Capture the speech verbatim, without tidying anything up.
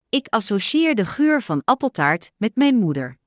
Ik associeer de geur van appeltaart met mijn moeder.